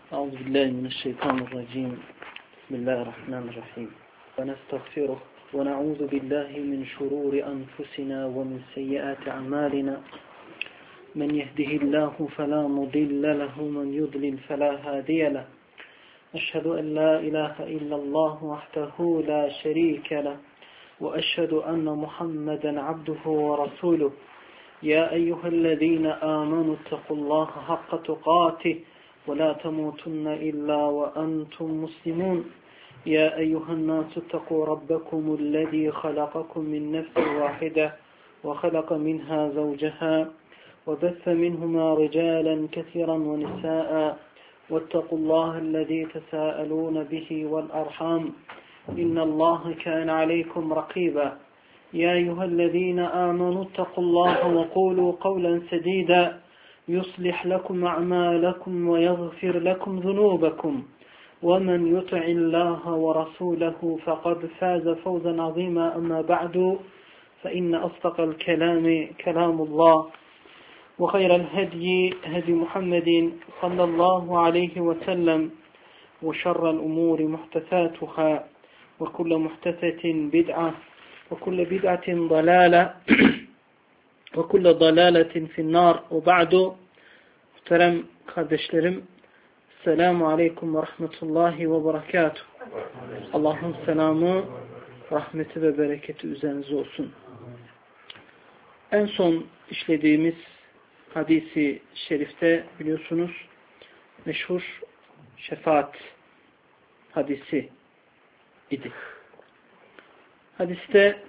أعوذ بالله من الشيطان الرجيم بسم الله الرحمن الرحيم ونستغفره ونعوذ بالله من شرور أنفسنا ومن سيئات أعمالنا من يهده الله فلا مضل له ومن يضلل فلا هادي له أشهد أن لا إله إلا الله وحده لا شريك له وأشهد أن محمدا عبده ورسوله يا أيها الذين آمنوا اتقوا الله حق تقاته ولا تموتن إلا وأنتم مسلمون يا أيها الناس اتقوا ربكم الذي خلقكم من نفس واحدة وخلق منها زوجها وبث منهما رجالا كثيرا ونساء واتقوا الله الذي تساءلون به والأرحام إن الله كان عليكم رقيبا يا أيها الذين آمنوا اتقوا الله وقولوا قولا سديدا يصلح لكم أعمالكم ويغفر لكم ذنوبكم ومن يطع الله ورسوله فقد فاز فوزا عظيما أما بعد فإن أصدق الكلام كلام الله وخير الهدي هدي محمد صلى الله عليه وسلم وشر الأمور محدثاتها وكل محدثة بدعة وكل بدعة ضلالة وكل ضلالة في النار وبعد muhterem kardeşlerim Selamun Aleyküm ve Rahmetullahi ve Berekatuhu. Allah'ın selamı, rahmeti ve bereketi üzerinize olsun. En son işlediğimiz hadisi şerifte biliyorsunuz meşhur şefaat hadisi idi. Hadiste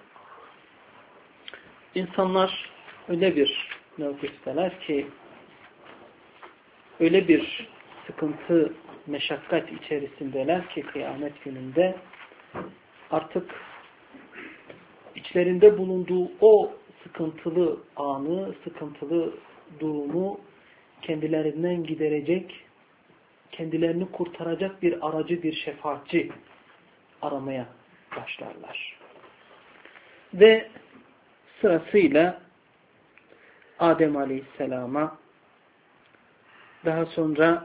insanlar öyle bir mevkifteler ki öyle bir sıkıntı, meşakkat içerisindeler ki kıyamet gününde artık içlerinde bulunduğu o sıkıntılı anı, sıkıntılı durumu kendilerinden giderecek, kendilerini kurtaracak bir aracı, bir şefaatçi aramaya başlarlar. Ve sırasıyla Adem Aleyhisselam'a, daha sonra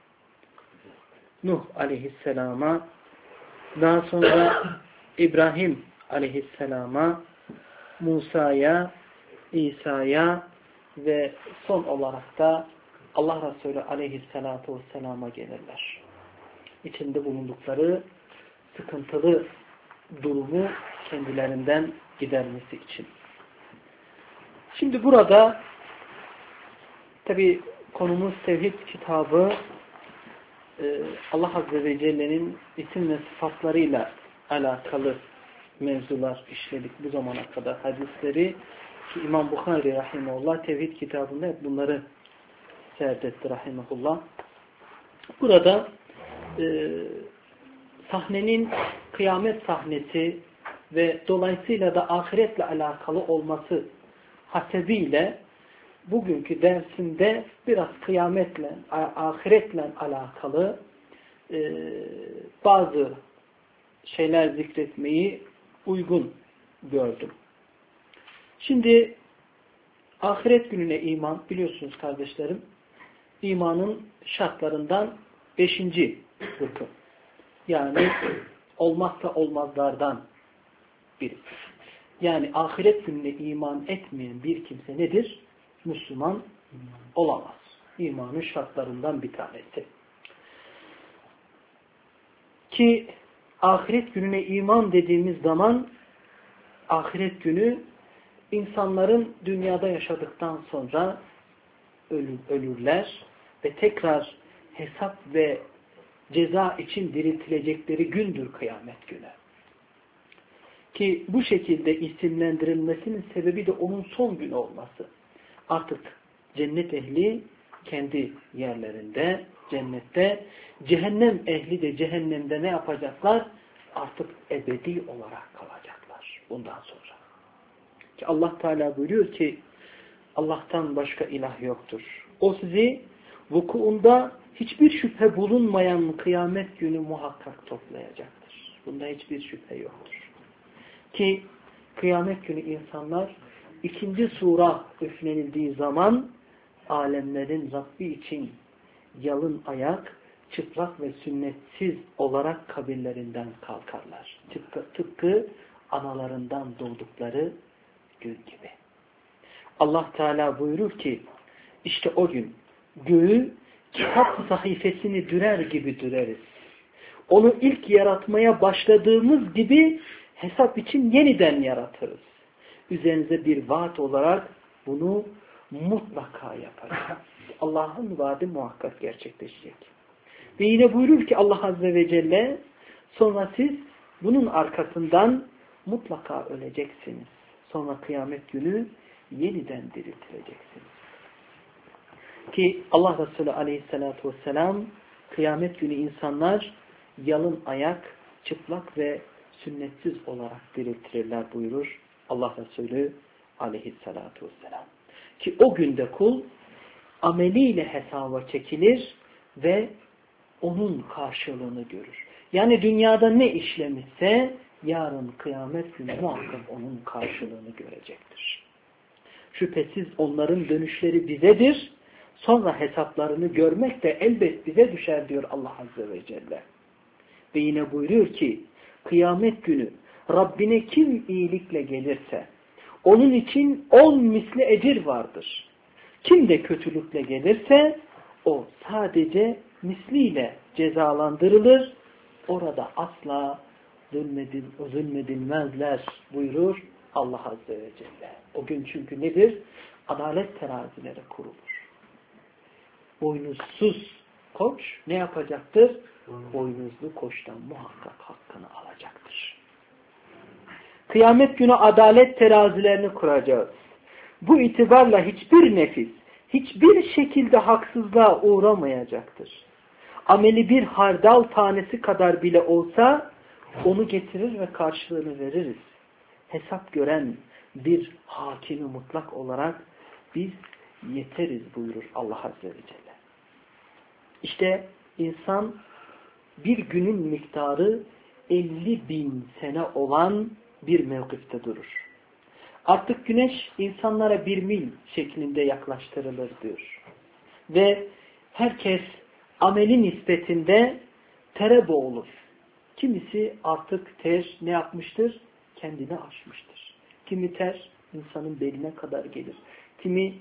Nuh Aleyhisselam'a, daha sonra İbrahim Aleyhisselam'a, Musa'ya, İsa'ya ve son olarak da Allah Resulü Aleyhisselatü Vesselam'a gelirler. İçinde bulundukları sıkıntılı durumu kendilerinden gidermesi için. Şimdi burada tabi konumuz tevhid kitabı, Allah Azze ve Celle'nin isim ve sıfatlarıyla alakalı mevzular işledik bu zamana kadar hadisleri ki İmam Bukhari rahimahullah tevhid kitabında hep bunları serdetti rahimahullah. Burada sahnenin kıyamet sahnesi ve dolayısıyla da ahiretle alakalı olması hasebiyle bugünkü dersimde biraz kıyametle, ahiretle alakalı bazı şeyler zikretmeyi uygun gördüm. Şimdi ahiret gününe iman, biliyorsunuz kardeşlerim, imanın şartlarından 5. rükün. Yani olmazsa olmazlardan biri. Yani ahiret gününe iman etmeyen bir kimse nedir? Müslüman olamaz. İmanın şartlarından bir tanesi. Ki ahiret gününe iman dediğimiz zaman ahiret günü insanların dünyada yaşadıktan sonra ölürler ve tekrar hesap ve ceza için diriltilecekleri gündür kıyamet günü. Ki bu şekilde isimlendirilmesinin sebebi de onun son günü olması. Artık cennet ehli kendi yerlerinde, cennette, cehennem ehli de cehennemde ne yapacaklar? Artık ebedi olarak kalacaklar bundan sonra. Ki Allah Teala buyuruyor ki Allah'tan başka ilah yoktur. O sizi vukuunda hiçbir şüphe bulunmayan kıyamet günü muhakkak toplayacaktır. Bunda hiçbir şüphe yoktur. Ki kıyamet günü insanlar ikinci sura üflenildiği zaman alemlerin Rabbi için yalın ayak, çıplak ve sünnetsiz olarak kabirlerinden kalkarlar. Tıpkı analarından doğdukları gün gibi. Allah Teala buyurur ki, işte o gün göğü kitap sayfasını dürer gibi düreriz. Onu ilk yaratmaya başladığımız gibi hesap için yeniden yaratırız. Üzerinize bir vaat olarak bunu mutlaka yaparız. Allah'ın vaadi muhakkak gerçekleşecek. Ve yine buyurur ki Allah Azze ve Celle, sonra siz bunun arkasından mutlaka öleceksiniz. Sonra kıyamet günü yeniden diriltileceksiniz. Ki Allah Resulü Aleyhisselatü Vesselam kıyamet günü insanlar yalın ayak, çıplak ve sünnetsiz olarak diriltirirler buyurur Allah Resulü Aleyhisselatü Vesselam. Ki o günde kul ameliyle hesaba çekilir ve onun karşılığını görür. Yani dünyada ne işlemişse yarın kıyamet günü muhakkak onun karşılığını görecektir. Şüphesiz onların dönüşleri bizedir. Sonra hesaplarını görmek de elbet bize düşer diyor Allah Azze ve Celle. Ve yine buyuruyor ki kıyamet günü Rabbine kim iyilikle gelirse onun için 10 misli ecir vardır. Kim de kötülükle gelirse o sadece misliyle cezalandırılır. Orada asla zulmedilmezler buyurur Allah Azze ve Celle. O gün çünkü nedir? Adalet terazileri kurulur. Boynuzsuz koç ne yapacaktır? Boynuzlu koçtan muhakkak hakkını alacaktır. Kıyamet günü adalet terazilerini kuracağız. Bu itibarla hiçbir nefis, hiçbir şekilde haksızlığa uğramayacaktır. Ameli bir hardal tanesi kadar bile olsa onu getirir ve karşılığını veririz. Hesap gören bir hakimi mutlak olarak biz yeteriz buyurur Allah Azze ve Celle. İşte insan bir günün miktarı 50.000 sene olan bir mevkifte durur. Artık güneş insanlara 1 mil şeklinde yaklaştırılır diyor. Ve herkes ameli nispetinde tere boğulur. Kimisi artık ter ne yapmıştır? Kendini aşmıştır. Kimi ter insanın beline kadar gelir. Kimi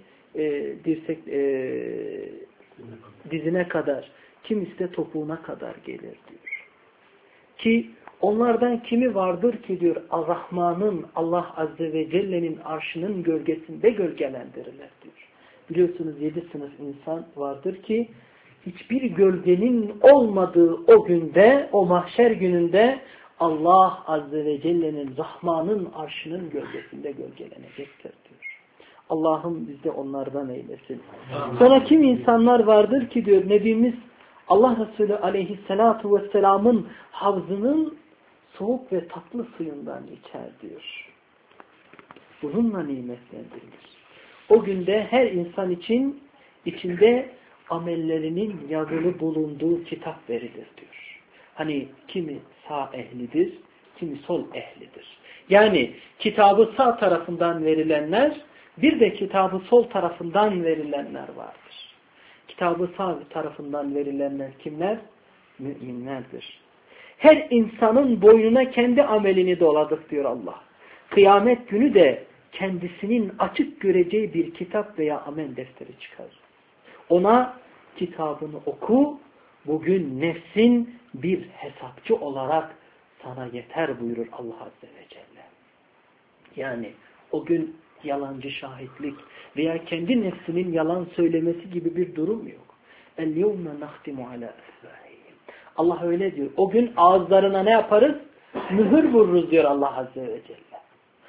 dizine kadar, kimisi de topuğuna kadar gelir diyor. Ki onlardan kimi vardır ki diyor Ar-Rahman'ın, Allah Azze ve Celle'nin arşının gölgesinde gölgelendirilir diyor. Biliyorsunuz 7 sınıf insan vardır ki hiçbir gölgenin olmadığı o günde, o mahşer gününde Allah Azze ve Celle'nin, Rahman'ın arşının gölgesinde gölgelenecektir diyor. Allah'ım bizde onlardan eylesin. Sonra kim insanlar vardır ki diyor Nebimiz Allah Resulü Aleyhisselatu Vesselam'ın havzının soğuk ve tatlı suyundan içer diyor. Bununla nimetlendirilir. O günde her insan için içinde amellerinin yazılı bulunduğu kitap verilir diyor. Hani kimi sağ ehlidir, kimi sol ehlidir. Yani kitabı sağ tarafından verilenler, bir de kitabı sol tarafından verilenler vardır. Kitabı sağ tarafından verilenler kimler? Müminlerdir. Her insanın boynuna kendi amelini doladık diyor Allah. Kıyamet günü de kendisinin açık göreceği bir kitap veya amel defteri çıkarır. Ona kitabını oku, bugün nefsin bir hesapçı olarak sana yeter buyurur Allah Azze ve Celle. Yani o gün yalancı şahitlik veya kendi nefsinin yalan söylemesi gibi bir durum yok. El-yevme nahtimu ala efvahihim. Allah öyle diyor. O gün ağızlarına ne yaparız? Mühür vururuz diyor Allah Azze ve Celle.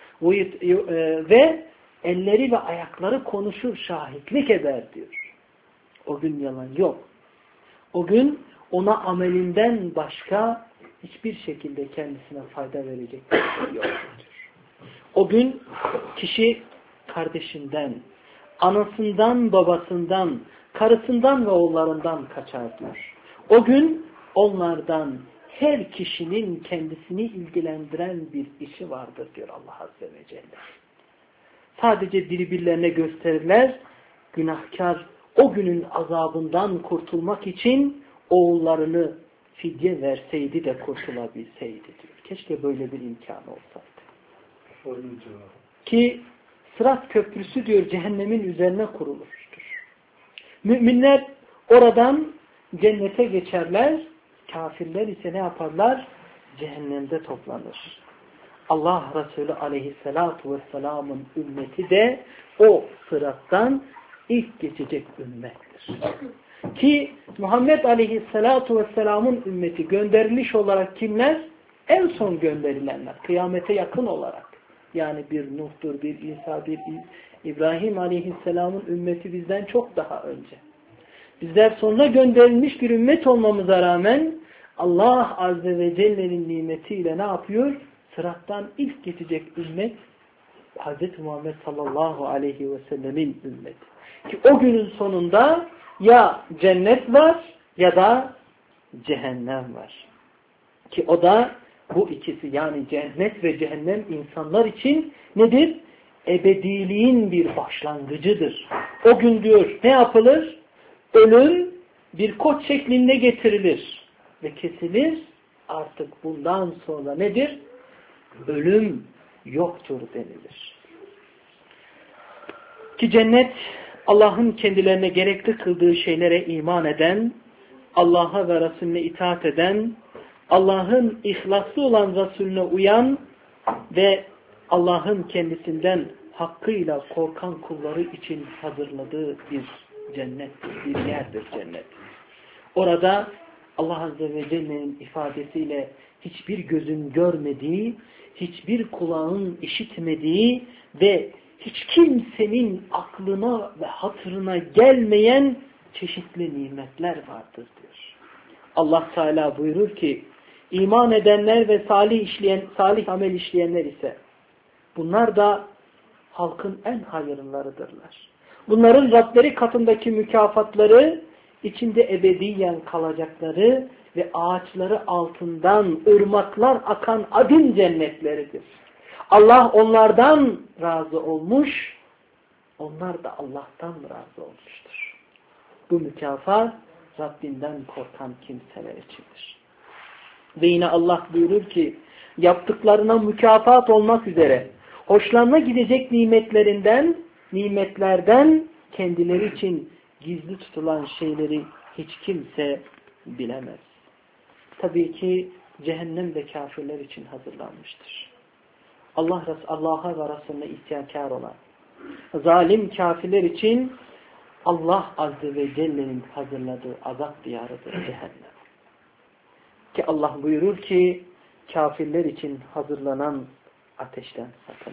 Ve elleri ve ayakları konuşur, şahitlik eder diyor. O gün yalan yok. O gün ona amelinden başka hiçbir şekilde kendisine fayda verecek bir şey yoktur. O gün kişi kardeşinden, anasından, babasından, karısından ve oğullarından kaçar diyor. O gün onlardan her kişinin kendisini ilgilendiren bir işi vardır diyor Allah Azze ve Celle. Sadece birbirlerine gösterirler, günahkar o günün azabından kurtulmak için oğullarını fidye verseydi de kurtulabilseydi diyor. Keşke böyle bir imkanı olsaydı. Ki Sırat Köprüsü diyor cehennemin üzerine kurulmuştur. Müminler oradan cennete geçerler, kafirler ise ne yaparlar? Cehennemde toplanır. Allah Resulü aleyhissalatu vesselamın ümmeti de o sırattan ilk geçecek ümmettir. Ki Muhammed aleyhissalatu vesselamın ümmeti gönderiliş olarak kimler? En son gönderilenler. Kıyamete yakın olarak. Yani bir Nuh'tur, bir İsa, bir İbrahim aleyhisselamın ümmeti bizden çok daha önce. Bizler sonra gönderilmiş bir ümmet olmamıza rağmen Allah Azze ve Celle'nin nimetiyle ne yapıyor? Sırattan ilk geçecek ümmet Hz. Muhammed sallallahu aleyhi ve sellemin ümmeti. Ki o günün sonunda ya cennet var ya da cehennem var. Ki o da bu ikisi yani cennet ve cehennem insanlar için nedir? Ebediliğin bir başlangıcıdır. O gün diyor ne yapılır? Ölüm bir koç şeklinde getirilir ve kesilir. Artık bundan sonra nedir? Ölüm yoktur denilir. Ki cennet Allah'ın kendilerine gerekli kıldığı şeylere iman eden, Allah'a ve Resulüne itaat eden, Allah'ın ihlaslı olan Resulüne uyan ve Allah'ın kendisinden hakkıyla korkan kulları için hazırladığı bir cennettir, bir yerdir cennet. Orada Allah Azze ve Celle'nin ifadesiyle hiçbir gözün görmediği, hiçbir kulağın işitmediği ve hiç kimsenin aklına ve hatırına gelmeyen çeşitli nimetler vardır diyor. Allah Teala buyurur ki iman edenler ve salih amel işleyenler ise bunlar da halkın en hayırlılarıdırlar. Bunların Rableri katındaki mükafatları içinde ebediyen kalacakları ve ağaçları altından ırmaklar akan adin cennetleridir. Allah onlardan razı olmuş, onlar da Allah'tan razı olmuştur. Bu mükafat Rabbinden korkan kimseler içindir. Ve yine Allah buyurur ki yaptıklarına mükafat olmak üzere hoşlanma gidecek nimetlerden kendileri için gizli tutulan şeyleri hiç kimse bilemez. Tabii ki cehennem de kafirler için hazırlanmıştır. Allah'a ve Resulüne isyankar olan zalim kafirler için Allah Azze ve Celle'nin hazırladığı azap diyarıdır cehennem. Ki Allah buyurur ki kafirler için hazırlanan ateşten sakının.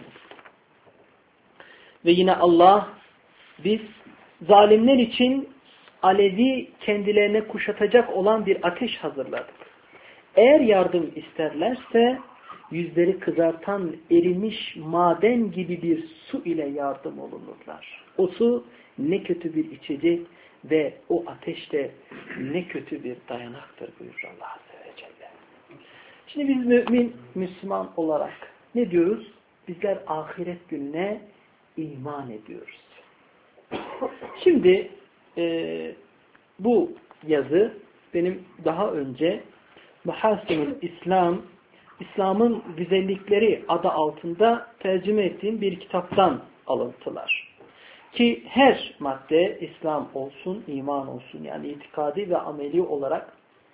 Ve yine Allah biz zalimler için alevi kendilerine kuşatacak olan bir ateş hazırladık. Eğer yardım isterlerse yüzleri kızartan erimiş maden gibi bir su ile yardım olunurlar. O su ne kötü bir içecek ve o ateş de ne kötü bir dayanaktır buyurur Allah Azze ve Celle. Şimdi biz Müslüman olarak ne diyoruz? Bizler ahiret gününe iman ediyoruz. Şimdi bu yazı benim daha önce Mahasinul İslam, İslam'ın güzellikleri adı altında tercüme ettiğim bir kitaptan alıntılar. Ki her madde İslam olsun, iman olsun yani itikadi ve ameli olarak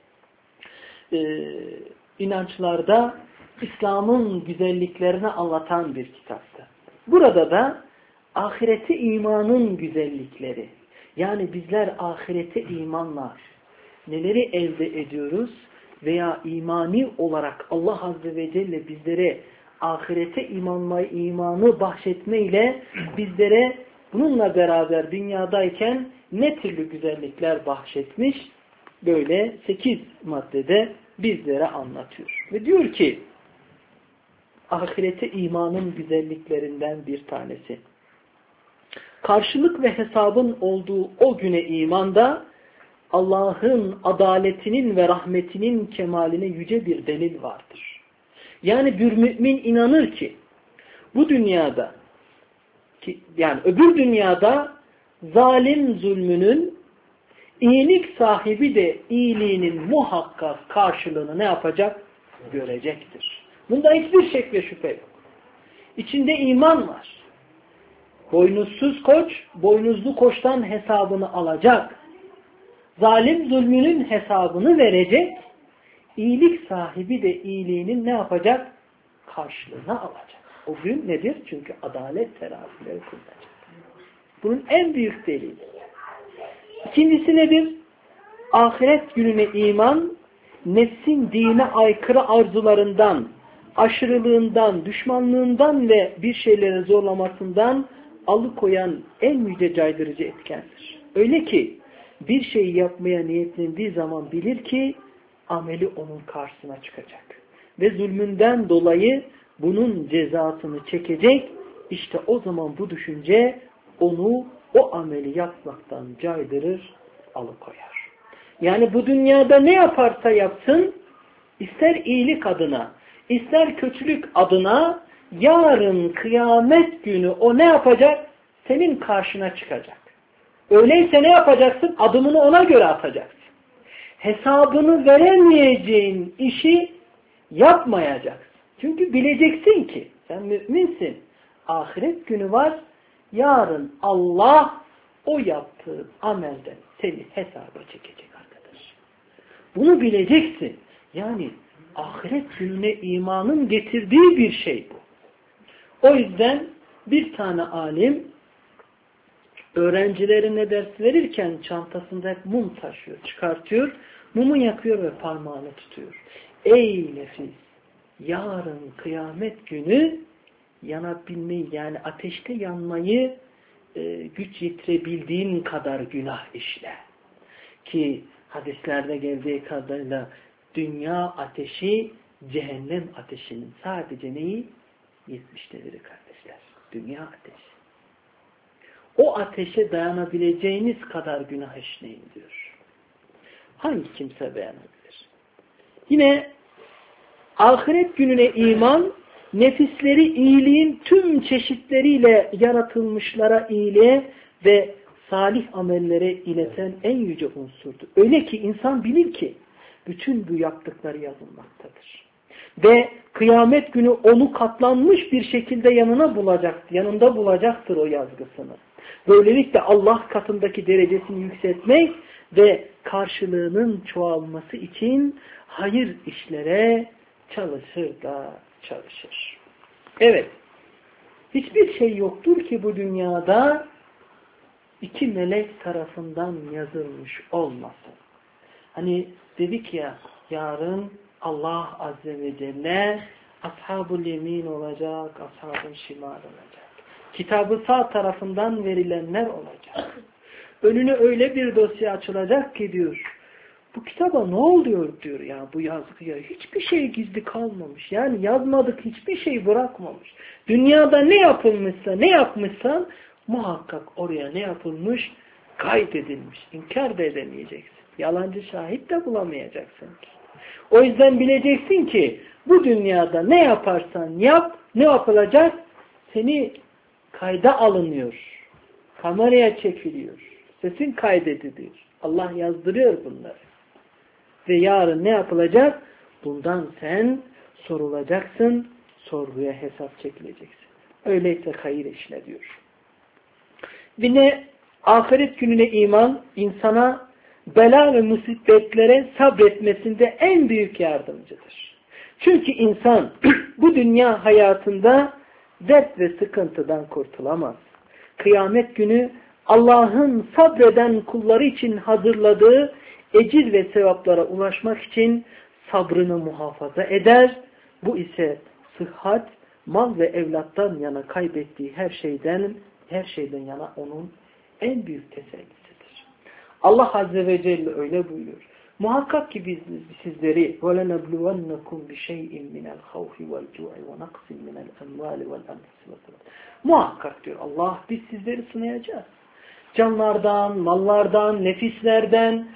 inançlarda İslam'ın güzelliklerini anlatan bir kitaptı. Burada da ahireti imanın güzellikleri yani bizler ahirete imanla neleri elde ediyoruz veya imani olarak Allah Azze ve Celle bizlere ahirete imanı bahşetmeyle bizlere bununla beraber dünyadayken ne türlü güzellikler bahşetmiş böyle 8 maddede bizlere anlatıyor. Ve diyor ki ahirete imanın güzelliklerinden bir tanesi. Karşılık ve hesabın olduğu o güne imanda Allah'ın adaletinin ve rahmetinin kemaline yüce bir delil vardır. Yani bir mümin inanır ki bu dünyada yani öbür dünyada zalim zulmünün İyilik sahibi de iyiliğinin muhakkak karşılığını ne yapacak? Görecektir. Bunda hiçbir şek ve şüphe yok. İçinde iman var. Boynuzsuz koç, boynuzlu koçtan hesabını alacak. Zalim zulmünün hesabını verecek. İyilik sahibi de iyiliğinin ne yapacak? Karşılığını alacak. O gün nedir? Çünkü adalet terazileri kurulacak. Bunun en büyük delili. İkincisi nedir? Ahiret gününe iman, nefsin dine aykırı arzularından, aşırılığından, düşmanlığından ve bir şeylere zorlamasından alıkoyan en yüce caydırıcı etkendir. Öyle ki bir şeyi yapmaya niyetlendiği zaman bilir ki ameli onun karşısına çıkacak. Ve zulmünden dolayı bunun cezasını çekecek. İşte o zaman bu düşünce onu o ameli yapmaktan caydırır, alıkoyar. Yani bu dünyada ne yaparsa yapsın, ister iyilik adına, ister kötülük adına, yarın kıyamet günü o ne yapacak? Senin karşına çıkacak. Öyleyse ne yapacaksın? Adımını ona göre atacaksın. Hesabını veremeyeceğin işi yapmayacaksın. Çünkü bileceksin ki sen müminsin. Ahiret günü var. Yarın Allah o yaptığın amelden seni hesaba çekecek arkadaş. Bunu bileceksin. Yani ahiret gününe imanın getirdiği bir şey bu. O yüzden bir tane alim öğrencilerine ders verirken çantasında hep mum taşıyor, çıkartıyor, mumu yakıyor ve parmağını tutuyor. Ey nefis! Yarın kıyamet günü yanabilmeyi, yani ateşte yanmayı güç yetirebildiğin kadar günah işle. Ki hadislerde geldiği kadarıyla dünya ateşi cehennem ateşinin sadece neyi? 70'tedir kardeşler. Dünya ateşi. O ateşe dayanabileceğiniz kadar günah işleyin diyor. Hangi kimse dayanabilir? Yine ahiret gününe iman, nefisleri iyiliğin tüm çeşitleriyle yaratılmışlara iyiliğe ve salih amellere ileten en yüce unsurdur. Öyle ki insan bilir ki bütün bu yaptıkları yazılmaktadır. Ve kıyamet günü onu katlanmış bir şekilde yanında bulacaktır o yazgısını. Böylelikle Allah katındaki derecesini yükseltmek ve karşılığının çoğalması için hayır işlere çalışır. Evet. Hiçbir şey yoktur ki bu dünyada iki melek tarafından yazılmış olmasın. Hani dedik ya, yarın Allah Azze ve Celle ashab-ı yemin olacak, ashab-ı şimal olacak. Kitabı sağ tarafından verilenler olacak. Önüne öyle bir dosya açılacak ki diyor, bu kitaba ne oluyor diyor ya, bu yazgıya hiçbir şey gizli kalmamış. Yani yazmadık, hiçbir şey bırakmamış. Dünyada ne yapılmışsa, ne yapmışsan muhakkak oraya ne yapılmış? Kaydedilmiş. İnkar da edemeyeceksin. Yalancı şahit de bulamayacaksın. O yüzden bileceksin ki bu dünyada ne yaparsan yap, ne yapılacak? Seni kayda alınıyor. Kameraya çekiliyor. Sesin kaydediliyor. Allah yazdırıyor bunları. Ve yarın ne yapılacak? Bundan sen sorulacaksın, sorguya hesap çekileceksin. Öyleyse hayır işle diyor. Yine ahiret gününe iman, insana bela ve musibetlere sabretmesinde en büyük yardımcıdır. Çünkü insan bu dünya hayatında dert ve sıkıntıdan kurtulamaz. Kıyamet günü Allah'ın sabreden kulları için hazırladığı ecir ve sevaplara ulaşmak için sabrını muhafaza eder. Bu ise sıhhat, mal ve evlattan yana kaybettiği her şeyden yana onun en büyük tesellisidir. Allah Azze ve Celle öyle buyuruyor. Muhakkak ki biz sizleri وَلَنَبْلُوَنَّكُمْ بِشَيْءٍ مِنَ الْخَوْفِ وَالْجُوعِ وَنَقْصٍ مِنَ الْأَمْوَالِ وَالْأَنْفُسِ وَالثَّمَرَاتِ. Muhakkak diyor Allah, biz sizleri sınayacağız. Canlardan, mallardan, nefislerden,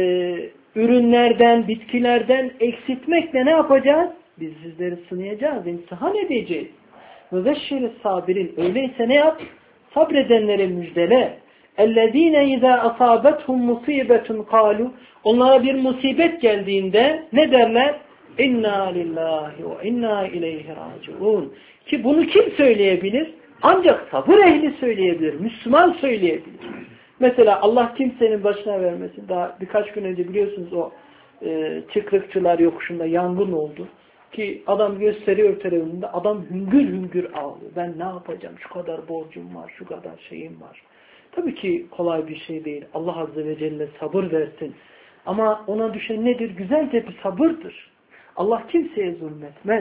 ürünlerden, bitkilerden eksiltmekle ne yapacağız? Biz sizleri sınayacağız, imtihan edeceğiz. وَذَشِّرِ sabirin. Öyleyse ne yap? Sabredenlere müjdele. اَلَّذ۪ينَ اِذَا أَصَابَتْهُمْ مُصِيبَةٌ قَالُوا Onlara bir musibet geldiğinde ne derler? اِنَّا لِلّٰهِ وَاِنَّا اِلَيْهِ رَاجِعُونَ Ki bunu kim söyleyebilir? Ancak sabır ehli söyleyebilir. Müslüman söyleyebilir. Mesela Allah kimsenin başına vermesin. Daha birkaç gün önce biliyorsunuz o çıkrıkçılar yokuşunda yangın oldu. Ki adam gösteriyor televizyonda. Adam hüngür hüngür ağlıyor. Ben ne yapacağım? Şu kadar borcum var. Şu kadar şeyim var. Tabii ki kolay bir şey değil. Allah Azze ve Celle sabır versin. Ama ona düşen nedir? Güzelce bir sabırdır. Allah kimseye zulmetmez.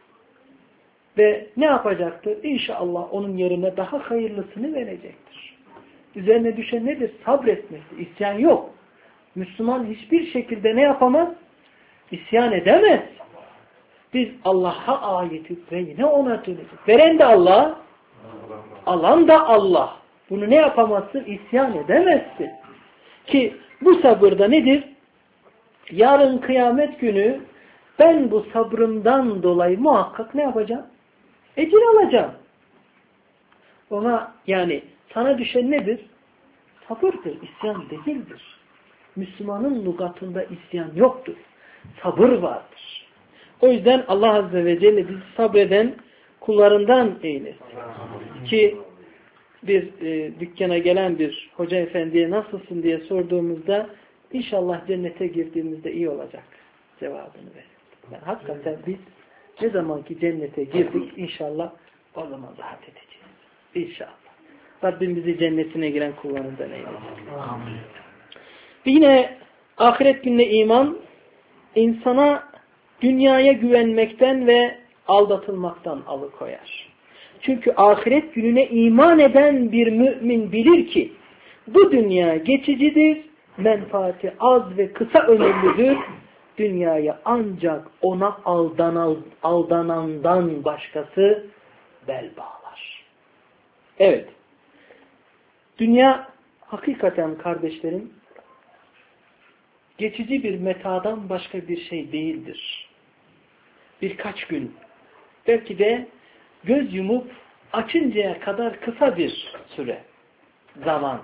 Ve ne yapacaktır? İnşallah onun yerine daha hayırlısını verecektir. Üzerine düşen nedir? Sabretmektir. İsyan yok. Müslüman hiçbir şekilde ne yapamaz? İsyan edemez. Biz Allah'a ayetiz ve yine ona döneceğiz. Veren de Allah, alan da Allah. Bunu ne yapamazsın? İsyan edemezsin. Ki bu sabırda nedir? Yarın kıyamet günü ben bu sabrımdan dolayı muhakkak ne yapacağım? Ecir alacağım. Ona yani sana düşen nedir? Sabırdır, isyan değildir. Müslümanın lügatında isyan yoktur. Sabır vardır. O yüzden Allah Azze ve Celle bizi sabreden kullarından eylesin. Ki bir dükkana gelen bir hoca efendiye nasılsın diye sorduğumuzda inşallah cennete girdiğimizde iyi olacak cevabını verir. Yani hakikaten biz ne zamanki cennete girdik inşallah o zaman rahat edeceğiz. İnşallah. Rabbim bizi cennetine giren kullarından eylesin. Amin. Yine ahiret gününe iman insana dünyaya güvenmekten ve aldatılmaktan alıkoyar. Çünkü ahiret gününe iman eden bir mümin bilir ki bu dünya geçicidir, menfaati az ve kısa ömürlüdür. Dünyaya ancak ona aldanandan başkası bel bağlar. Evet. Dünya hakikaten kardeşlerim geçici bir metadan başka bir şey değildir. Birkaç gün, belki de göz yumup açıncaya kadar kısa bir süre, zaman.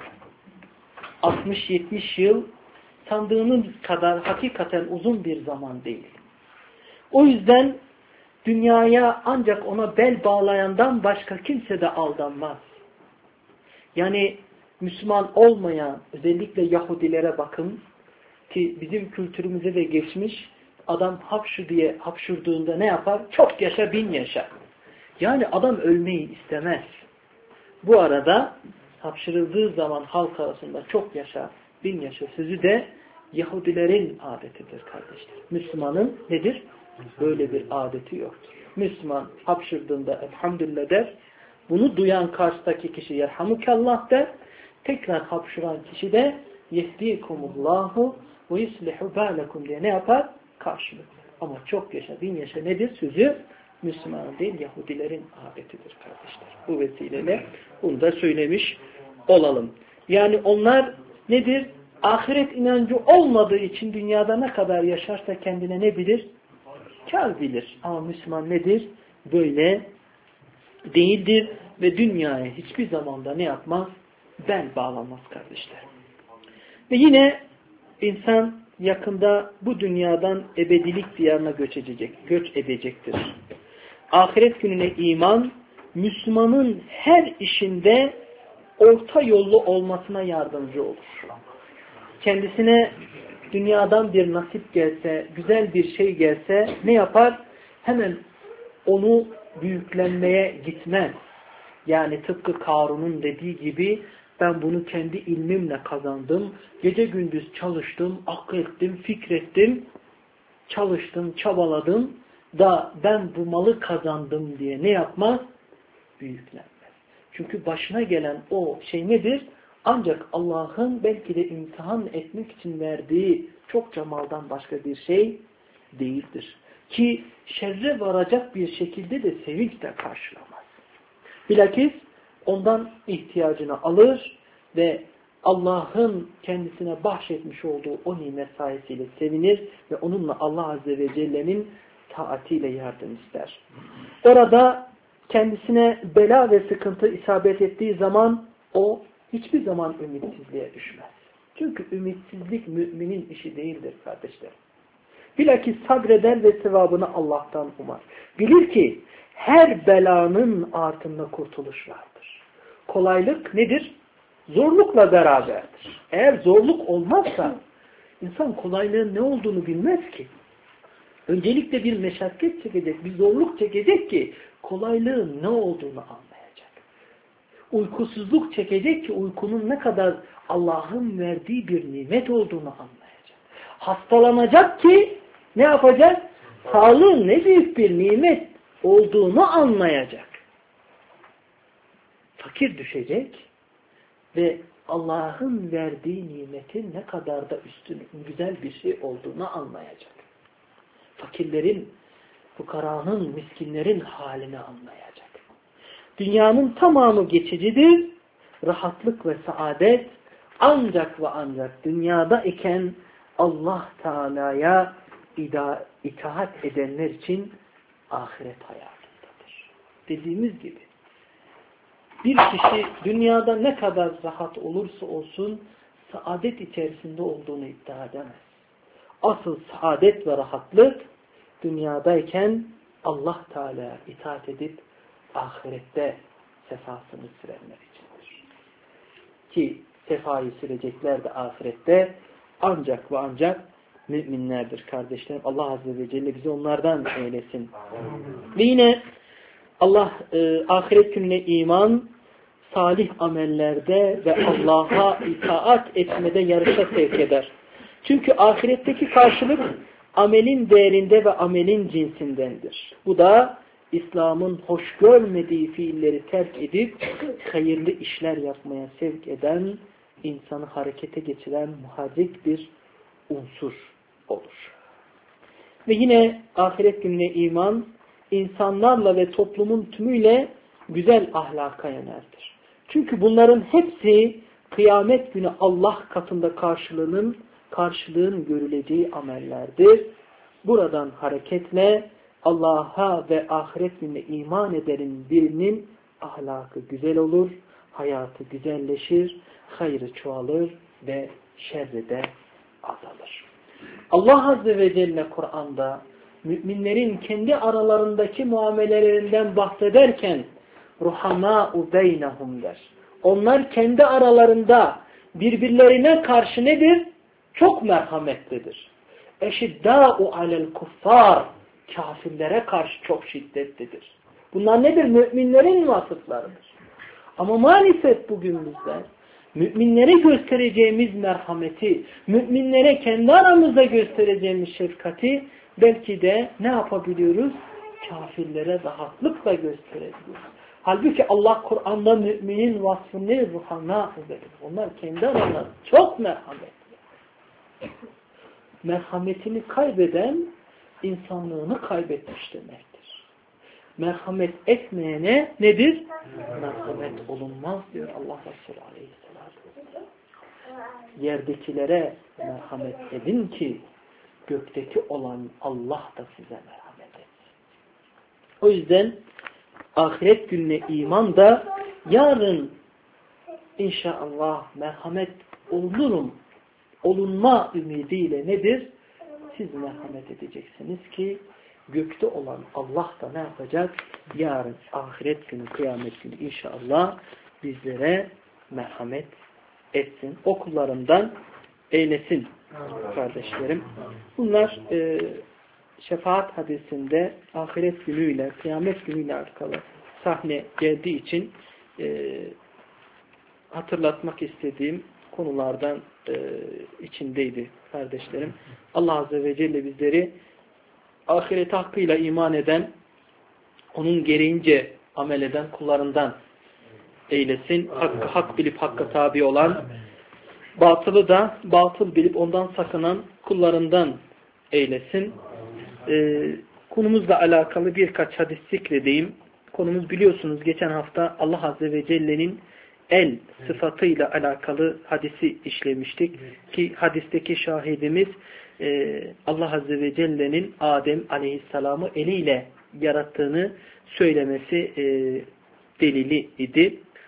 60-70 yıl sandığınız kadar hakikaten uzun bir zaman değil. O yüzden dünyaya ancak ona bel bağlayandan başka kimse de aldanmaz. Yani Müslüman olmayan özellikle Yahudilere bakın ki bizim kültürümüze de geçmiş adam hapşu diye hapşurduğunda ne yapar? Çok yaşa 1000 yaşa. Yani adam ölmeyi istemez. Bu arada hapşırıldığı zaman halk arasında çok yaşa 1000 yaşa sözü de Yahudilerin adetidir kardeşler. Müslümanın nedir? Böyle bir adeti yoktur. Müslüman hapşırdığında elhamdülillah der. Bunu duyan karşıdaki kişi yerhamukallah der. Tekrar hapşıran kişi de yehdikumullahu ve yuslihu ba'lekum diye ne yapar? Karşılık. Ama çok yaşa 1000 yaşa nedir? Sözü Müslümanın değil Yahudilerin adetidir kardeşler. Bu vesileyle bunu da söylemiş olalım. Yani onlar nedir? Ahiret inancı olmadığı için dünyada ne kadar yaşarsa kendine ne bilir? Kâr bilir. Ama Müslüman nedir? Böyle değildir ve dünyaya hiçbir zamanda ne yapmaz? Bel bağlamaz kardeşler. Ve yine insan yakında bu dünyadan ebedilik diyarına göç edecektir. Ahiret gününe iman, Müslümanın her işinde orta yollu olmasına yardımcı olur. Kendisine dünyadan bir nasip gelse, güzel bir şey gelse ne yapar? Hemen onu büyüklenmeye gitmez. Yani tıpkı Karun'un dediği gibi ben bunu kendi ilmimle kazandım. Gece gündüz çalıştım, aklettim, fikrettim, çalıştım, çabaladım da ben bu malı kazandım diye ne yapmaz? Büyüklenmez. Çünkü başına gelen o şey nedir? Ancak Allah'ın belki de imtihan etmek için verdiği çokça maldan başka bir şey değildir. Ki şerre varacak bir şekilde de sevinçle karşılamaz. Bilakis ondan ihtiyacını alır ve Allah'ın kendisine bahşetmiş olduğu o nimet sayesiyle sevinir ve onunla Allah Azze ve Celle'nin taatiyle yardım ister. Orada kendisine bela ve sıkıntı isabet ettiği zaman o hiçbir zaman ümitsizliğe düşmez. Çünkü ümitsizlik müminin işi değildir kardeşlerim. Bilakis sabreder ve sevabını Allah'tan umar. Bilir ki her belanın altında kurtuluş vardır. Kolaylık nedir? Zorlukla beraberdir. Eğer zorluk olmazsa insan kolaylığın ne olduğunu bilmez ki. Öncelikle bir meşakkat çekecek, bir zorluk çekecek ki kolaylığın ne olduğunu anlayacak. Uykusuzluk çekecek ki uykunun ne kadar Allah'ın verdiği bir nimet olduğunu anlayacak. Hastalanacak ki ne yapacak? Sağlığın ne büyük bir nimet olduğunu anlayacak. Fakir düşecek ve Allah'ın verdiği nimetin ne kadar da üstün, güzel bir şey olduğunu anlayacak. Fakirlerin, fukaranın, miskinlerin halini anlayacak. Dünyanın tamamı geçicidir. Rahatlık ve saadet ancak ve ancak dünyada iken Allah Teala'ya itaat edenler için ahiret hayatındadır. Dediğimiz gibi bir kişi dünyada ne kadar rahat olursa olsun saadet içerisinde olduğunu iddia edemez. Asıl saadet ve rahatlık dünyadayken Allah Teala'ya itaat edip ahirette sefasını sürenler içindir. Ki sefayı sürecekler de ahirette ancak ve ancak müminlerdir kardeşlerim. Allah Azze ve Celle bizi onlardan eylesin. Ve yine Allah ahiret gününe iman, salih amellerde ve Allah'a itaat etmede yarışa sevk eder. Çünkü ahiretteki karşılık amelin değerinde ve amelin cinsindendir. Bu da İslam'ın hoş görmediği fiilleri terk edip hayırlı işler yapmaya sevk eden, insanı harekete geçiren muharrik bir unsur olur. Ve yine ahiret gününe iman, insanlarla ve toplumun tümüyle güzel ahlaka yönerdir. Çünkü bunların hepsi kıyamet günü Allah katında karşılığın görüleceği amellerdir. Buradan hareketle Allah'a ve ahiret gününe iman edenin birinin ahlakı güzel olur, hayatı güzelleşir, hayrı çoğalır ve şerri de azalır. Allah Azze ve Celle Kur'an'da müminlerin kendi aralarındaki muamelelerinden bahsederken ruhamâ'u beynehum der. Onlar kendi aralarında birbirlerine karşı nedir? Çok merhametlidir. Eşiddâ'u alel kuffâr, kafirlere karşı çok şiddetlidir. Bunlar nedir? Müminlerin vasıflarıdır. Ama maalesef bugün bizler müminlere göstereceğimiz merhameti, müminlere kendi aramızda göstereceğimiz şefkati belki de ne yapabiliyoruz? Kafirlere rahatlıkla gösterebiliyoruz. Halbuki Allah Kur'an'da müminin vasfını ruhana verir. Onlar kendi aralarında çok merhametli. Merhametini kaybeden insanlığını kaybetmiş demektir. Merhamet etmeyene nedir? Merhamet olunmaz diyor Allah Resulü Aleyhisselatü Vesselam. Yerdekilere merhamet edin ki gökteki olan Allah da size merhamet etsin. O yüzden ahiret gününe iman da yarın inşallah merhamet olunma ümidiyle nedir? Siz merhamet edeceksiniz ki gökte olan Allah da ne yapacak? Yarın ahiret günü, kıyamet günü inşallah bizlere merhamet etsin. O kullarından eylesin kardeşlerim. Bunlar şefaat hadisinde ahiret günüyle, kıyamet günüyle alakalı sahne geldiği için hatırlatmak istediğim konulardan içindeydi kardeşlerim. Allah Azze ve Celle bizleri ahiret hakkıyla iman eden, onun gereğince amel eden kullarından eylesin. Hakkı hak bilip hakka tabi olan, batılı da batıl bilip ondan sakınan kullarından eylesin. Konumuzla alakalı birkaç hadis zikredeyim. Konumuz biliyorsunuz geçen hafta Allah Azze ve Celle'nin el sıfatıyla alakalı hadisi işlemiştik. Ki hadisteki şahidimiz Allah Azze ve Celle'nin Adem Aleyhisselam'ı eliyle yarattığını söylemesi delili idi.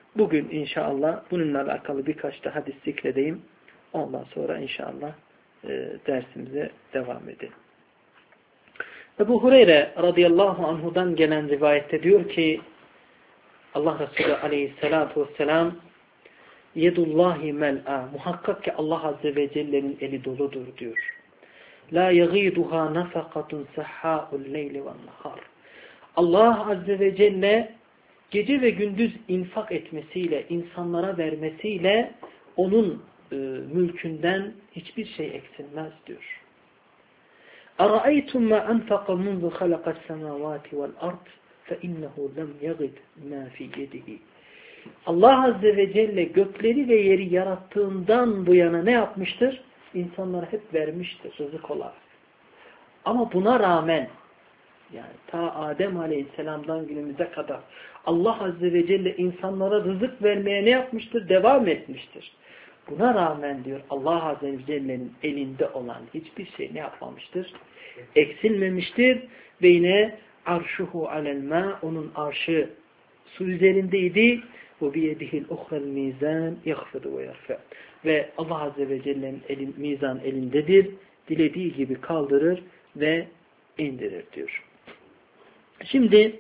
bugün inşallah bununla alakalı birkaç da hadis zikredeyim. Ondan sonra inşallah dersimize devam edelim. Ebu Hureyre radıyallahu anhudan gelen rivayette diyor ki Allah Resulü aleyhissalatu vesselam yedullahi mel'a, muhakkak ki Allah Azze ve Celle'nin eli doludur diyor. La yaghiduha nafakatun sahha'ul leyli ven nahar. Allah Azze ve Celle gece ve gündüz infak etmesiyle, insanlara vermesiyle onun mülkünden hiçbir şey eksilmez diyor. أَرَأَيْتُمْ مَا أَنْفَقَ مُنْذُ خَلَقَ السَّمَاوَاتِ وَالْأَرْضِ فَإِنَّهُ لَمْ يَغِدْ مَا فِي يَدِهِ. Allah Azze ve Celle gökleri ve yeri yarattığından bu yana ne yapmıştır? İnsanlara hep vermiştir rızık olarak. Ama buna rağmen yani ta Adem Aleyhisselam'dan günümüze kadar Allah Azze ve Celle insanlara rızık vermeye ne yapmıştır? Devam etmiştir. Buna rağmen diyor Allah Azze ve Celle'nin elinde olan hiçbir şey ne yapmamıştır? Eksilmemiştir. Ve yine arşuhu alel-mâ, onun arşı su üzerindeydi. Ve biyedihil uhrel mizan yaghfidu ve yerfe. Ve Allah Azze ve Celle'nin mizan elindedir. Dilediği gibi kaldırır ve indirir diyor. Şimdi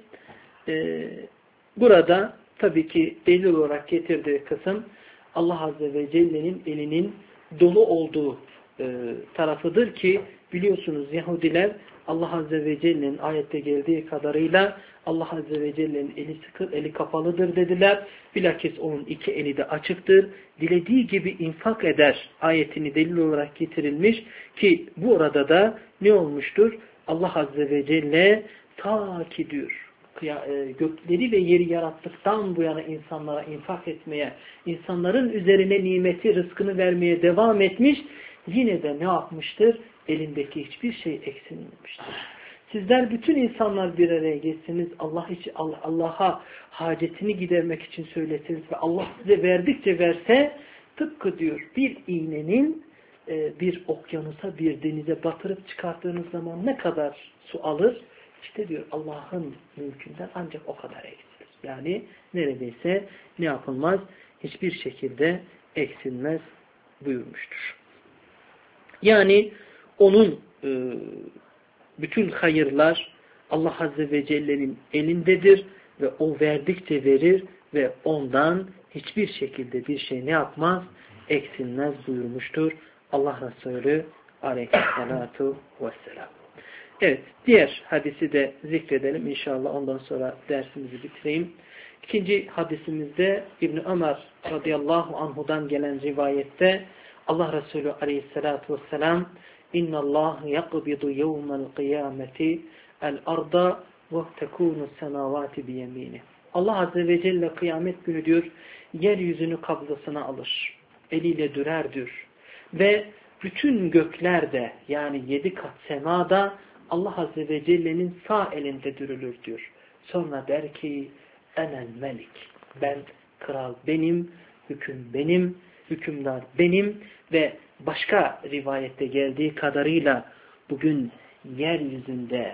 burada tabii ki delil olarak getirdiği kısım Allah Azze ve Celle'nin elinin dolu olduğu tarafıdır ki biliyorsunuz Yahudiler Allah Azze ve Celle'nin ayette geldiği kadarıyla Allah Azze ve Celle'nin eli sıkı, eli kapalıdır dediler. Bilakis onun iki eli de açıktır. Dilediği gibi infak eder ayetini delil olarak getirilmiş ki bu orada da ne olmuştur? Allah Azze ve Celle ta ki diyor gökleri ve yeri yarattıktan bu yana insanlara infak etmeye, insanların üzerine nimeti, rızkını vermeye devam etmiş. Yine de ne yapmıştır? Elindeki hiçbir şey eksilmemiştir. Sizler bütün insanlar bir araya geçseniz Allah'a hacetini gidermek için söyleseniz ve Allah size verdikçe verse tıpkı diyor bir iğnenin bir okyanusa, bir denize batırıp çıkarttığınız zaman ne kadar su alır? İşte diyor Allah'ın mülkünden ancak o kadar eksilir. Yani neredeyse ne yapılmaz? Hiçbir şekilde eksilmez buyurmuştur. Yani onun bütün hayırlar Allah Azze ve Celle'nin elindedir ve o verdikçe verir ve ondan hiçbir şekilde bir şey ne yapmaz? Eksilmez buyurmuştur Allah Resulü aleyhissalatu vesselam. Evet, diğer hadisi de zikredelim inşallah. Ondan sonra dersimizi bitireyim. İkinci hadisimizde İbn Ömer radıyallahu anhudan gelen rivayette Allah Resulü aleyhissalatu vesselam İnna Allah yakbidu yevmel kıyameti el arda ve tekunu semavati biyemini. Allah Azze ve Celle kıyamet günü diyor yeryüzünü kabzasına alır. Eliyle dürer diyor. Ve bütün göklerde yani 7 kat semada Allah Azze ve Celle'nin sağ elinde dürülür diyor. Sonra der ki enel melik. Ben kral benim, hüküm benim, hükümdar benim ve başka rivayette geldiği kadarıyla bugün yeryüzünde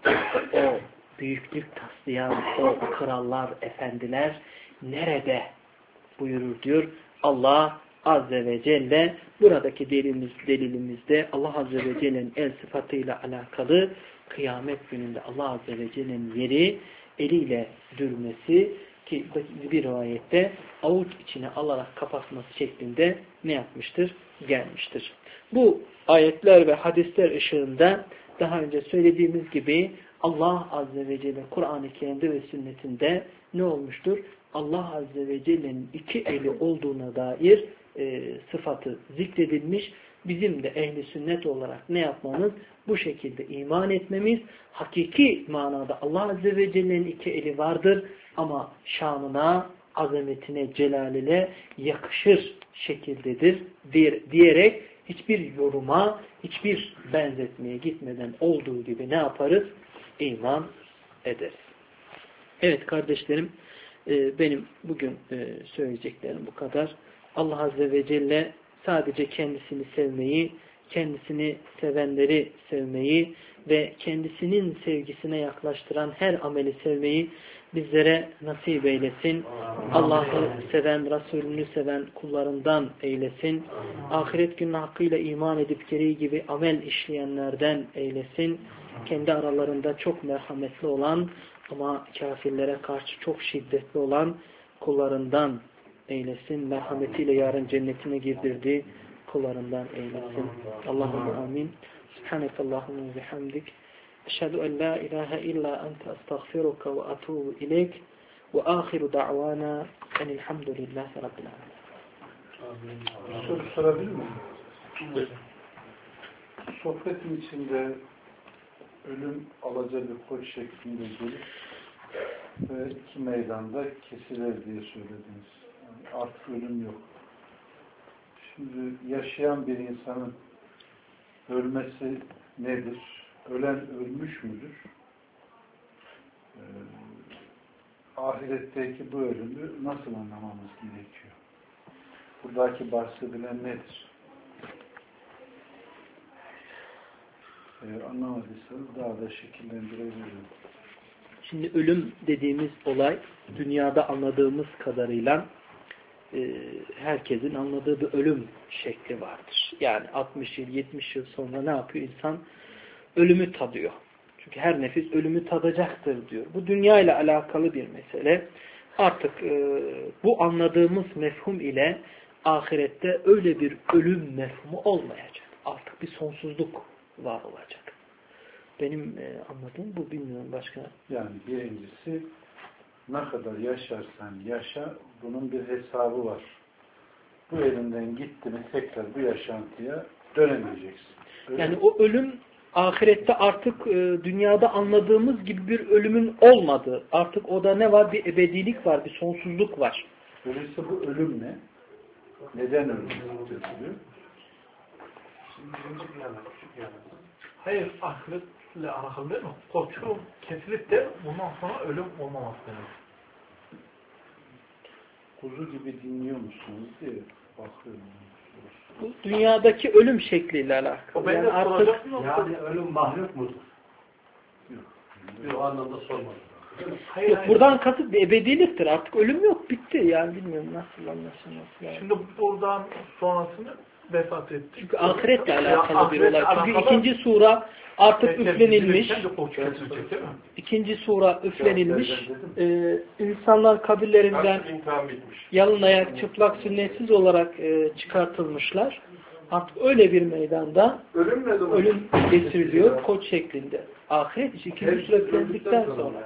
o büyüklük taslayan o krallar, efendiler nerede buyurur diyor. Allah Azze ve Celle buradaki delilimizde Allah Azze ve Celle'nin el sıfatıyla alakalı kıyamet gününde Allah Azze ve Celle'nin yeri eliyle dürmesi ki bir rivayette avuç içine alarak kapatması şeklinde ne yapmıştır? Gelmiştir. Bu ayetler ve hadisler ışığında daha önce söylediğimiz gibi Allah Azze ve Celle Kur'an-ı Kerim'de ve sünnetinde ne olmuştur? Allah Azze ve Celle'nin iki eli olduğuna dair sıfatı zikredilmiş. Bizim de ehli sünnet olarak ne yapmamız? Bu şekilde iman etmemiz. Hakiki manada Allah Azze ve Celle'nin iki eli vardır ama şanına, azametine, celaline yakışır şekildedir diyerek hiçbir yoruma, hiçbir benzetmeye gitmeden olduğu gibi ne yaparız? İman ederiz. Evet kardeşlerim, benim bugün söyleyeceklerim bu kadar. Allah Azze ve Celle sadece kendisini sevmeyi, kendisini sevenleri sevmeyi ve kendisinin sevgisine yaklaştıran her ameli sevmeyi bizlere nasip eylesin. Allah'ı seven, Resulünü seven kullarından eylesin. Ahiret gününe hakkıyla iman edip gereği gibi amel işleyenlerden eylesin. Kendi aralarında çok merhametli olan ama kafirlere karşı çok şiddetli olan kullarından eylesin. Merhametiyle yarın cennetine girdirdiği kullarından eylesin. Allahümme amin. Subhanekallahümme ve bihamdik. Eşhedü en la ilahe illa ente estağfiruka ve atubu ileyk. Ve ahiru da'vana enilhamdülillahi rabbil alemin. Soru sorabilir miyim? Evet. Sohbetin içinde ölüm alaca bir koç şeklinde gelip ve iki meydanda kesilir diye söylediniz. Yani artık ölüm yok. Şimdi yaşayan bir insanın ölmesi nedir? Ölen ölmüş müdür? Ahiretteki bu ölümü nasıl anlamamız gerekiyor? Buradaki bahsedilen nedir? Anlamadıysanız daha da şekillendirebilirim. Şimdi ölüm dediğimiz olay dünyada anladığımız kadarıyla herkesin anladığı bir ölüm şekli vardır. Yani 60 yıl, 70 yıl sonra ne yapıyor insan? Ölümü tadıyor. Çünkü her nefis ölümü tadacaktır diyor. Bu dünya ile alakalı bir mesele. Artık bu anladığımız mefhum ile ahirette öyle bir ölüm mefhumu olmayacak. Artık bir sonsuzluk var olacak. Benim anladığım bu, bilmiyorum başka. Yani birincisi ne kadar yaşarsan yaşa bunun bir hesabı var. Bu elinden gitti mi tekrar bu yaşantıya dönemeyeceksin. Öyle yani mi? o ölüm ahirette artık dünyada anladığımız gibi bir ölümün olmadığı. Artık o da ne var? Bir ebedilik var, bir sonsuzluk var. Öyleyse bu ölüm ne? Neden ölüm diyor? Hayır, ahiretle alakalı değil mi? Koçu kesilip de bundan sonra ölüm olmaması demek. Kuzu gibi dinliyor musunuz diye bakıyorum. Bu dünyadaki ölüm şekliyle alakalı. O ben Yani de artık soracaktım ama Yani ölüm mahluk mudur? Yok. Bir o anlamda sormadım. hayır, yok, hayır. buradan kasıt bir ebediliktir. Artık ölüm yok, bitti. Yani bilmiyorum nasıl anlaşılması lazım. Şimdi buradan sonrasını vefat etti. Çünkü ahiretle alakalı bir olay. Ahiretle Çünkü alakalı- ikinci sura artık üflenilmiş. Kendi koç kesilecek değil mi? İkinci sura üflenilmiş. İnsanlar kabirlerinden yalın ayak, çıplak, sünnetsiz olarak çıkartılmışlar. Artık öyle bir meydanda ölüm getiriliyor koç şeklinde. Ahiret için ikinci sura üflendikten sonra.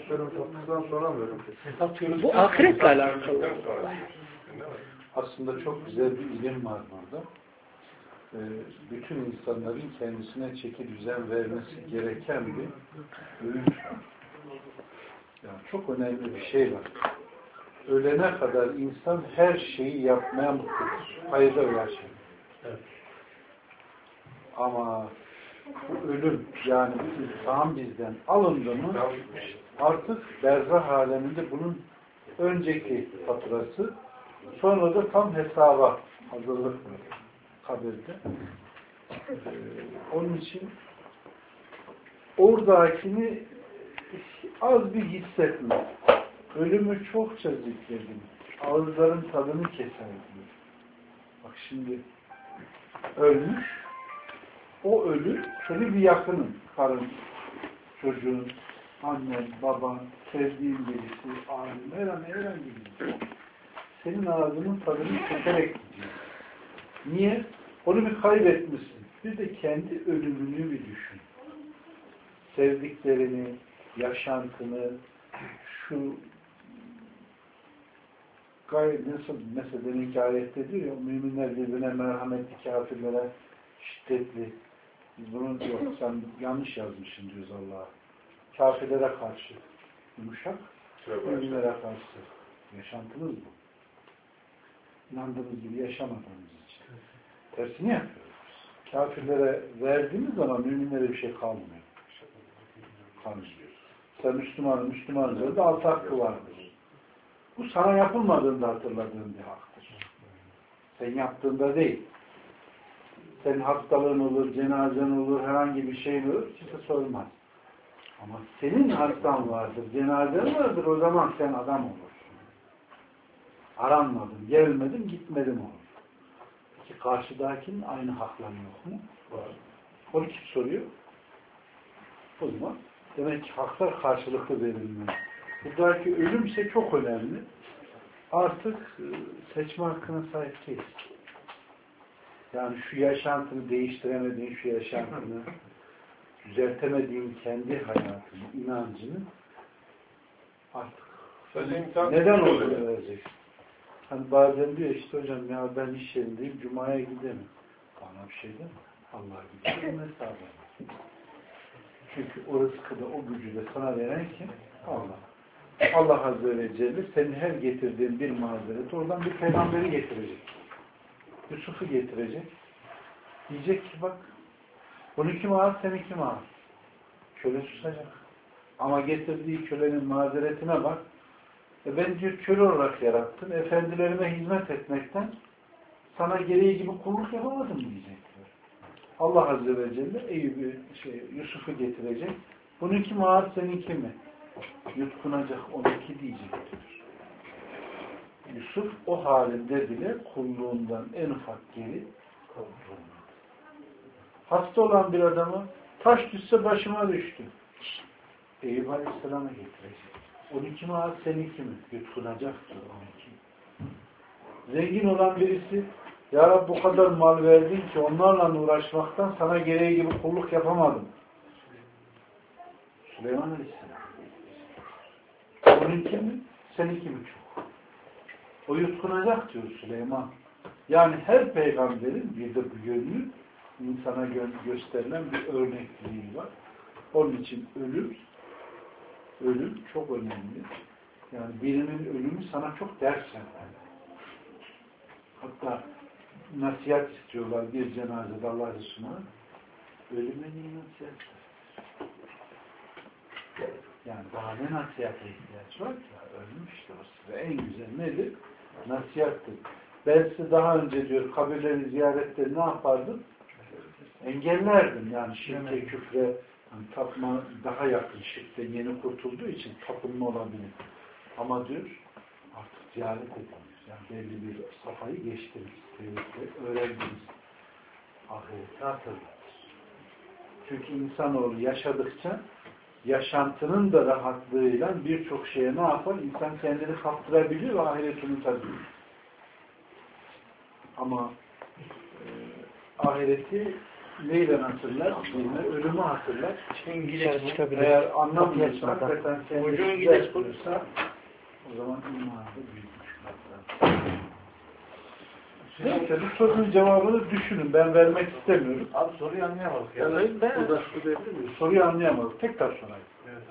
Bu ahiretle alakalı. Aslında çok güzel bir ilim var burada. Bütün insanların kendisine çeki düzen vermesi gereken bir öğüt var. Yani çok önemli bir şey var. Ölene kadar insan her şeyi yapmaya mutludur. Hayırda ve yaşar. Evet. Ama bu ölüm, yani bu insan bizden alındı mı artık berzah aleminde bunun önceki faturası, sonra da tam hesaba hazırlık var kabirde. Onun için oradakini az bir hissetme. Ölümü çokça zikredin. Ağızların tadını keser diyor. Bak şimdi ölmüş, o ölü senin bir yakının, karın, çocuğun, annen, baban, sevdiğin birisi, alim, herhangi birisi. Senin ağzının tadını keserek gidiyor. Niye? Onu bir kaybetmişsin. Bir de kendi ölümünü bir düşün. Sevdiklerini, yaşantını, şu gayet nasıl mesela deminki ayette diyor ya, müminler birbirine merhametli, kafirlere şiddetli. Biz bunu yok, sen yanlış yazmışsın diyoruz Allah'a. Kafirlere karşı yumuşak, müminlere karşı. Yaşantımız bu. İnandığımız gibi yaşamadığımız için. Tersini yapıyoruz. Kafirlere verdiğimiz zaman müminlere bir şey kalmıyor. Kalmıyor. Sen Müslümanın üzerinde altı hakkı vardır. Bu sana yapılmadığında hatırladığın bir haktır. Sen yaptığında değil. Senin hastalığın olur, cenazen olur, herhangi bir şey olur. Kimse sormaz. Ama senin hastan vardır, cenazen vardır, o zaman sen adam olursun. Aranmadın, gelmedin, gitmedin olur. Peki karşıdakinin aynı hakları yok mu? Var. Onu kim soruyor? O zaman demek ki haklar karşılıklı verilmeli. Buradaki ölümse çok önemli. Artık seçme hakkına sahip değiliz. Yani şu yaşantını değiştiremediğin, şu yaşantını düzeltemediğin kendi hayatını, inancını artık neden oraya vereceksin? Hani bazen diyor işte hocam ya ben iş yerindeyim, Cuma'ya gidemem. Bana bir şey deme. Allah gidiyor, hesabı. Çünkü o rızkı da o gücü de sana veren kim? Allah. Allah Azze ve Celle senin her getirdiğin bir mazereti oradan bir peygamberi getirecek. Yusuf'u getirecek. Diyecek ki bak 12 maaş sen 2 maaş. Köle susacak. Ama getirdiği kölenin mazeretine bak. Ben diyor köle olarak yarattım. Efendilerime hizmet etmekten sana gereği gibi kulluk yapamadım diyecekler. Allah Azze ve Celle Yusuf'u getirecek. 12 maaş seninki mi? Yutkunacak 12 diyecektir. Yusuf o halinde bile kulluğundan en ufak geri kaldı. Hasta olan bir adamı taş düşse başıma düştü. Eyüp Aleyhisselam'a getirecek. 12 maaş seninki mi? Yutkunacaktır 12. Zengin olan birisi ya Rabbi bu kadar mal verdin ki onlarla uğraşmaktan sana gereği gibi kulluk yapamadım. Süleyman Aleyhisselam. Onunki mi? Seninki mi çok? O yutkunacak diyor Süleyman. Yani her peygamberin bir de bu yönlü insana gösterilen bir örnekliği var. Onun için ölüm çok önemli. Yani birinin ölümü sana çok ders vermeli. Hatta nasihat istiyorlar bir cenazede Allah Resulü'ne. Ölüme niye nasihat? Yani daha ne nasihate ihtiyaç var ki? Ölmüştür o size. En güzel nedir? Nasihattır. Ben size daha önce diyor kabirleri ziyarette ne yapardım? Engellerdim. Yani şirke, küfre, yani tapma daha yakın şirkten yeni kurtulduğu için tapınma olabilir. Ama diyor artık ziyaret ediniz. Yani belli bir safhayı geçtiniz. Öğrendiniz. Ahireti hatırladınız. Çünkü insanoğlu yaşadıkça yaşantının da rahatlığıyla birçok şeye ne yapar? İnsan kendini kaptırabiliyor ve ahireti unutabiliyor. Ama ahireti neyle hatırlar? Ölümü hatırlar. Eğer anlamıyorsa, hakikaten kendini ders bulursa o zaman imanı büyümüş. Neyse bu sorunun cevabını düşünün. Ben vermek istemiyorum. Abi soruyu anlayamadık. Yani ben soruyu anlayamadık. Tekrar sorayım.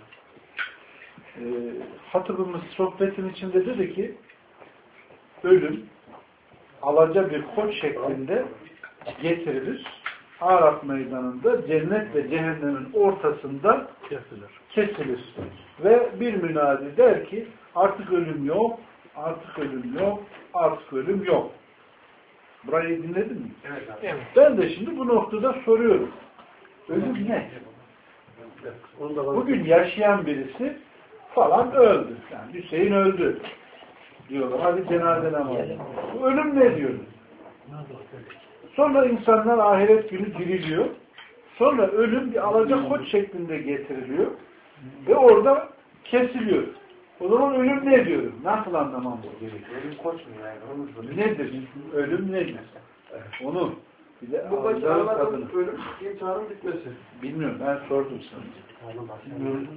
Evet. Hatırımız sohbetin içinde dedi ki ölüm alaca bir koç şeklinde getirilir. Araf meydanında cennet ve cehennemin ortasında kesilir. Ve bir münadi der ki artık ölüm yok, artık ölüm yok, artık ölüm yok. Burayı dinledin mi? Evet abi. Evet. Ben de şimdi bu noktada soruyorum. Ölüm ne? Bugün yaşayan birisi falan öldü. Yani Hüseyin öldü. Diyorlar. Hadi cenaze namazı. Ölüm ne diyor? Sonra insanlar ahiret günü diriliyor. Sonra ölüm bir alaca koç şeklinde getiriliyor. Ve orada kesiliyor. O zaman ölüm ne diyor? Nasıl anlamamız gerekiyor? Ölüm koç mu yani? Nedir? Ölüm nedir? Onu bir de Bu ağızların tadını. ölüm imtihanın bitmesi. Bilmiyorum. Ben sordum sana.